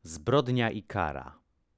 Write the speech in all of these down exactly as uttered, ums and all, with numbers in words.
Zbrodnia i kara.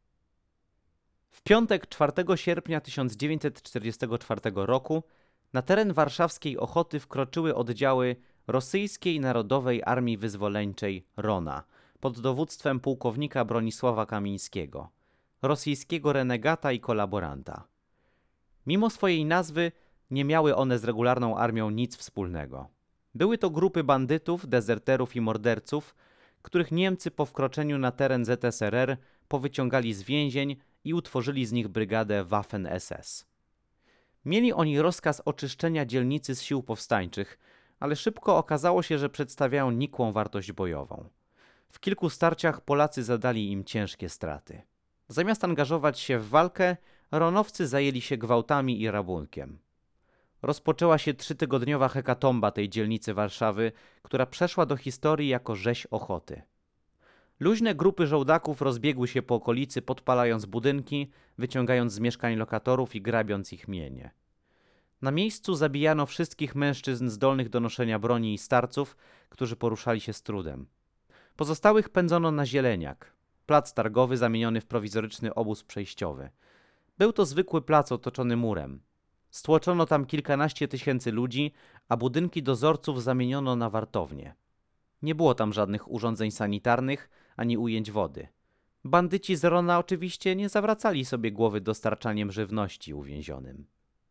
W piątek czwartego sierpnia tysiąc dziewięćset czterdziestego czwartego roku na teren warszawskiej Ochoty wkroczyły oddziały Rosyjskiej Narodowej Armii Wyzwoleńczej RONA pod dowództwem pułkownika Bronisława Kamińskiego, rosyjskiego renegata i kolaboranta. Mimo swojej nazwy nie miały one z regularną armią nic wspólnego. Były to grupy bandytów, dezerterów i morderców, których Niemcy po wkroczeniu na teren Z S R R powyciągali z więzień i utworzyli z nich brygadę Waffen S S. Mieli oni rozkaz oczyszczenia dzielnicy z sił powstańczych, ale szybko okazało się, że przedstawiają nikłą wartość bojową. W kilku starciach Polacy zadali im ciężkie straty. Zamiast angażować się w walkę, ronowcy zajęli się gwałtami i rabunkiem. Rozpoczęła się trzytygodniowa hekatomba tej dzielnicy Warszawy, która przeszła do historii jako rzeź Ochoty. Luźne grupy żołdaków rozbiegły się po okolicy, podpalając budynki, wyciągając z mieszkań lokatorów i grabiąc ich mienie. Na miejscu zabijano wszystkich mężczyzn zdolnych do noszenia broni i starców, którzy poruszali się z trudem. Pozostałych pędzono na Zieleniak, plac targowy zamieniony w prowizoryczny obóz przejściowy. Był to zwykły plac otoczony murem. Stłoczono tam kilkanaście tysięcy ludzi, a budynki dozorców zamieniono na wartownie. Nie było tam żadnych urządzeń sanitarnych ani ujęć wody. Bandyci z RONA oczywiście nie zawracali sobie głowy dostarczaniem żywności uwięzionym.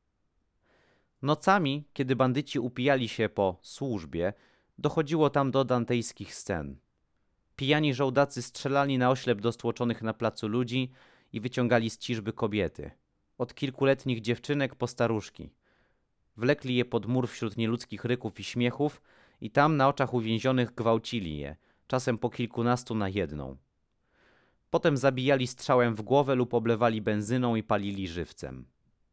Nocami, kiedy bandyci upijali się po służbie, dochodziło tam do dantejskich scen. Pijani żołdacy strzelali na oślep do stłoczonych na placu ludzi i wyciągali z ciżby kobiety. Od kilkuletnich dziewczynek po staruszki. Wlekli je pod mur wśród nieludzkich ryków i śmiechów i tam na oczach uwięzionych gwałcili je, czasem po kilkunastu na jedną. Potem zabijali strzałem w głowę lub oblewali benzyną i palili żywcem.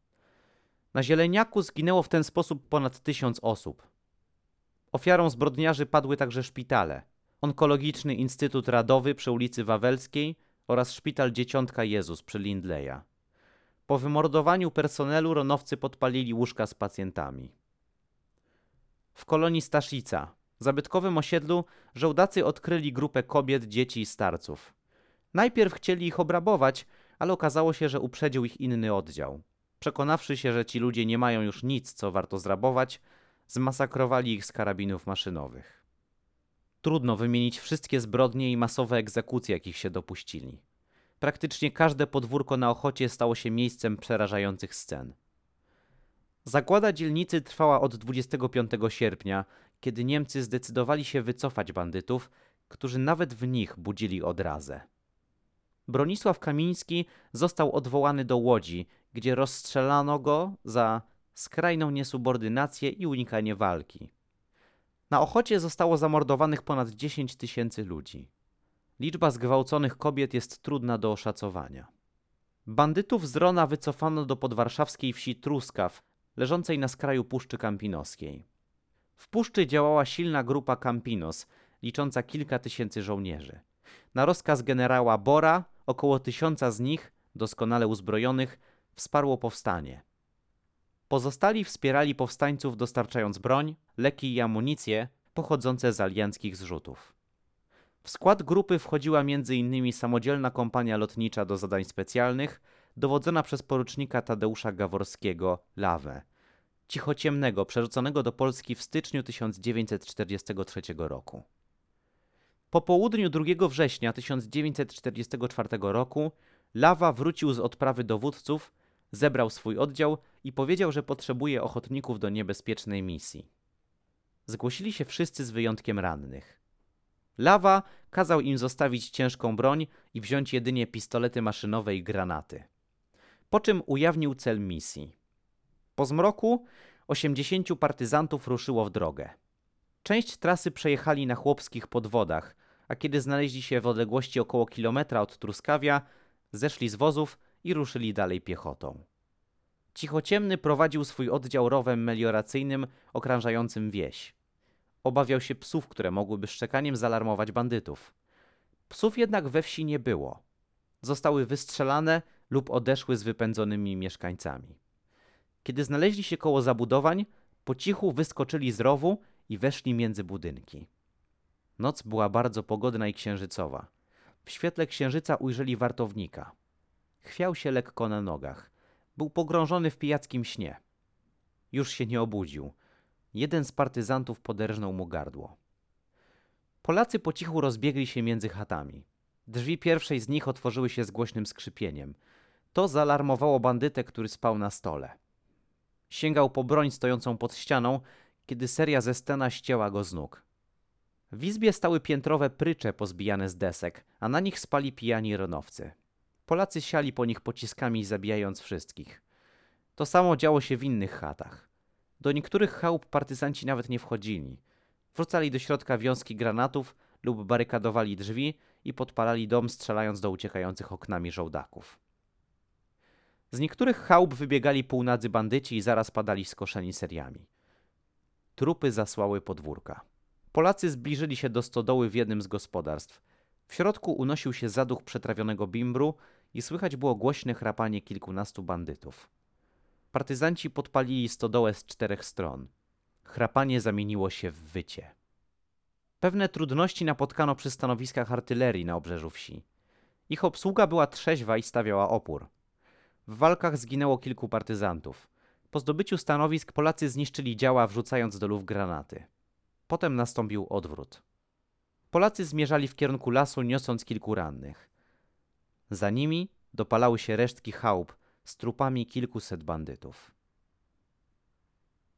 Na Zieleniaku zginęło w ten sposób ponad tysiąc osób. Ofiarą zbrodniarzy padły także szpitale. Onkologiczny Instytut Radowy przy ulicy Wawelskiej oraz Szpital Dzieciątka Jezus przy Lindleya. Po wymordowaniu personelu ronowcy podpalili łóżka z pacjentami. W kolonii Staszica, zabytkowym osiedlu, żołdacy odkryli grupę kobiet, dzieci i starców. Najpierw chcieli ich obrabować, ale okazało się, że uprzedził ich inny oddział. Przekonawszy się, że ci ludzie nie mają już nic, co warto zrabować, zmasakrowali ich z karabinów maszynowych. Trudno wymienić wszystkie zbrodnie i masowe egzekucje, jakich się dopuścili. Praktycznie każde podwórko na Ochocie stało się miejscem przerażających scen. Zagłada dzielnicy trwała od dwudziestego piątego sierpnia, kiedy Niemcy zdecydowali się wycofać bandytów, którzy nawet w nich budzili odrazę. Bronisław Kamiński został odwołany do Łodzi, gdzie rozstrzelano go za skrajną niesubordynację i unikanie walki. Na Ochocie zostało zamordowanych ponad dziesięć tysięcy ludzi. Liczba zgwałconych kobiet jest trudna do oszacowania. Bandytów z RONA wycofano do podwarszawskiej wsi Truskaw, leżącej na skraju Puszczy Kampinoskiej. W puszczy działała silna grupa Campinos, licząca kilka tysięcy żołnierzy. Na rozkaz generała Bora około tysiąca z nich, doskonale uzbrojonych, wsparło powstanie. Pozostali wspierali powstańców, dostarczając broń, leki i amunicję pochodzące z alianckich zrzutów. W skład grupy wchodziła między innymi samodzielna kompania lotnicza do zadań specjalnych, dowodzona przez porucznika Tadeusza Gaworskiego Lawę, cichociemnego, przerzuconego do Polski w styczniu tysiąc dziewięćset czterdziestego trzeciego roku. Po południu drugiego września tysiąc dziewięćset czterdziestego czwartego roku Lawa wrócił z odprawy dowódców, zebrał swój oddział i powiedział, że potrzebuje ochotników do niebezpiecznej misji. Zgłosili się wszyscy z wyjątkiem rannych. Lawa kazał im zostawić ciężką broń i wziąć jedynie pistolety maszynowe i granaty. Po czym ujawnił cel misji. Po zmroku osiemdziesięciu partyzantów ruszyło w drogę. Część trasy przejechali na chłopskich podwodach, a kiedy znaleźli się w odległości około kilometra od Truskawia, zeszli z wozów i ruszyli dalej piechotą. Cichociemny prowadził swój oddział rowem melioracyjnym okrążającym wieś. Obawiał się psów, które mogłyby szczekaniem zaalarmować bandytów. Psów jednak we wsi nie było. Zostały wystrzelane lub odeszły z wypędzonymi mieszkańcami. Kiedy znaleźli się koło zabudowań, po cichu wyskoczyli z rowu i weszli między budynki. Noc była bardzo pogodna i księżycowa. W świetle księżyca ujrzeli wartownika. Chwiał się lekko na nogach. Był pogrążony w pijackim śnie. Już się nie obudził. Jeden z partyzantów poderżnął mu gardło. Polacy po cichu rozbiegli się między chatami. Drzwi pierwszej z nich otworzyły się z głośnym skrzypieniem. To zaalarmowało bandytę, który spał na stole. Sięgał po broń stojącą pod ścianą, kiedy seria ze stena ścięła go z nóg. W izbie stały piętrowe prycze pozbijane z desek, a na nich spali pijani rynowcy. Polacy siali po nich pociskami, zabijając wszystkich. To samo działo się w innych chatach. Do niektórych chałup partyzanci nawet nie wchodzili. Wrzucali do środka wiązki granatów lub barykadowali drzwi i podpalali dom, strzelając do uciekających oknami żołdaków. Z niektórych chałup wybiegali półnadzy bandyci i zaraz padali skoszeni seriami. Trupy zasłały podwórka. Polacy zbliżyli się do stodoły w jednym z gospodarstw. W środku unosił się zaduch przetrawionego bimbru i słychać było głośne chrapanie kilkunastu bandytów. Partyzanci podpalili stodołę z czterech stron. Chrapanie zamieniło się w wycie. Pewne trudności napotkano przy stanowiskach artylerii na obrzeżu wsi. Ich obsługa była trzeźwa i stawiała opór. W walkach zginęło kilku partyzantów. Po zdobyciu stanowisk Polacy zniszczyli działa, wrzucając do luf granaty. Potem nastąpił odwrót. Polacy zmierzali w kierunku lasu, niosąc kilku rannych. Za nimi dopalały się resztki chałup z trupami kilkuset bandytów.